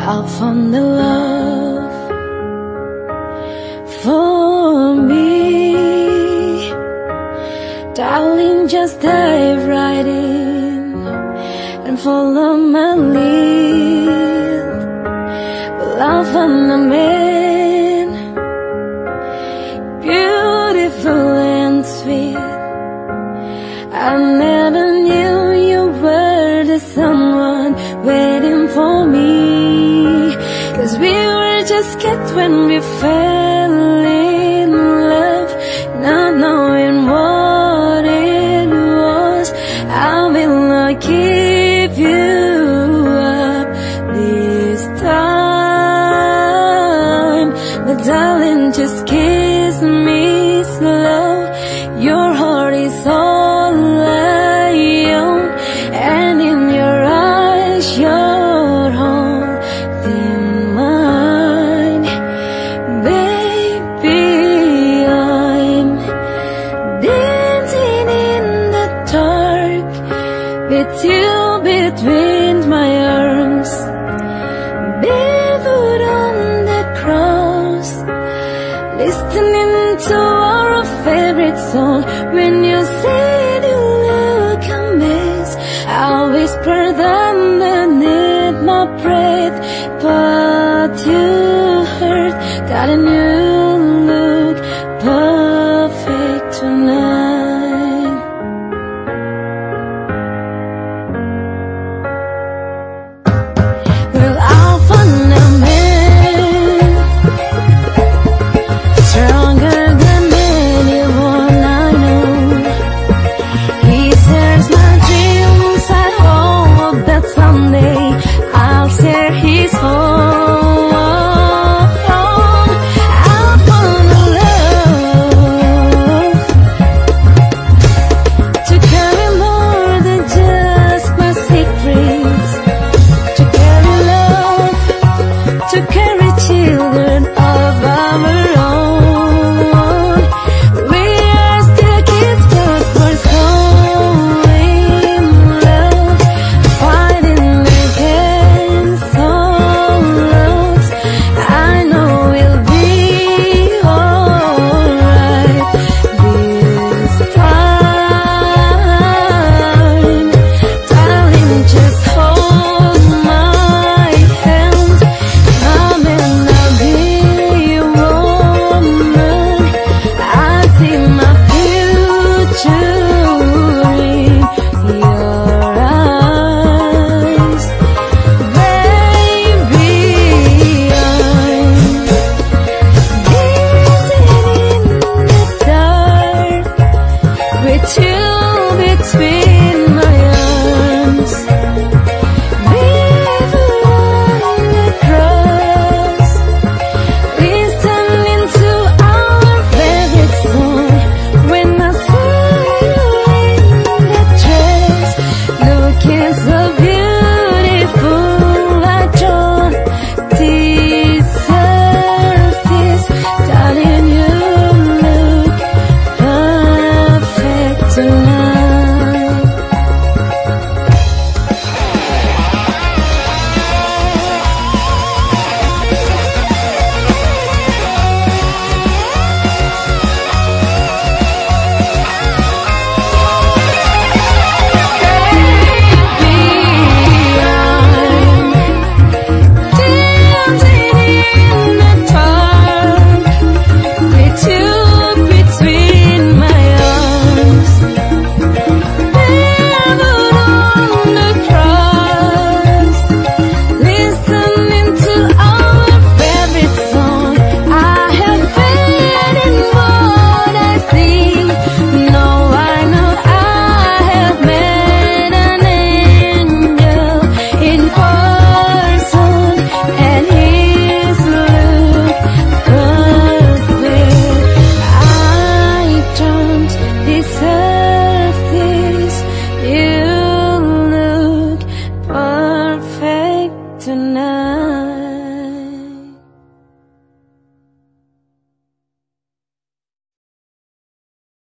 I found the love for me. Darling, just dive right in and follow my lead. Well, I found a man, beautiful and sweet. I never knew you were the someone waiting for me. 'Cause we were just kids when we fell in love, not knowing what it was. I will not give you up this time, but darling, just kiss me slow. Your heart is all I own, and in your eyes you're holding mine. Baby, I'm dancing in the dark with you between my arms, barefoot on the cross, listening to our favorite song. When you said you look a mess, I whispered underneath my breath, but you heard, darling, you look perfect tonight. Well, I found a man stronger than anyone I know. He shares my dreams. I hope that someday